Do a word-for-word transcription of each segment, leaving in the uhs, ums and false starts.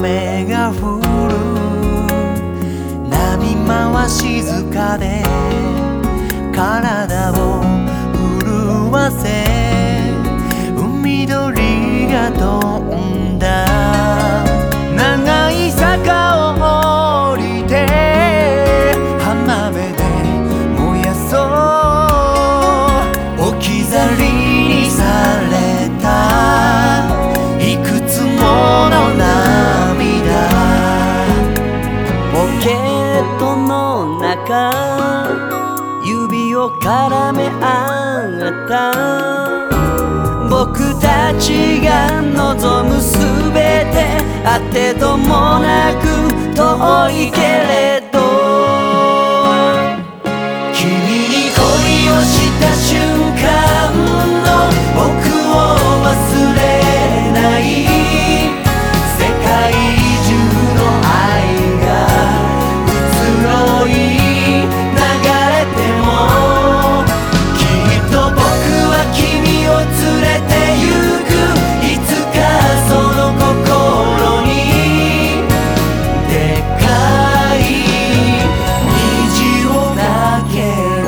雨が降る波間は静かで体を潤わせ海鳥が飛んだ長い坂を降りて浜辺で燃やそう置き去りにされたいくつもの涙ポケットの中指を絡め合った僕たちが望むすべてあてともなく遠いけれど君に恋をした瞬間の僕を忘れない世界中の愛が移ろい流れてもきっと僕は君を連れてゆくいつかその心にでっかい虹を投げる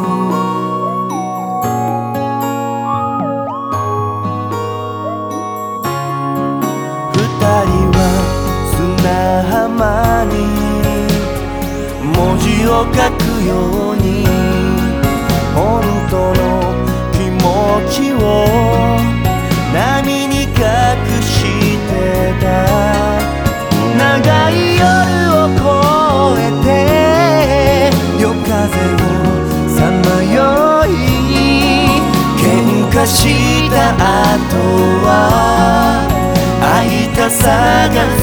二人は砂浜に文字を書くように本当の気持ちを波に隠してた長い夜を越えて夜風をさまよい喧嘩した後は会いたさが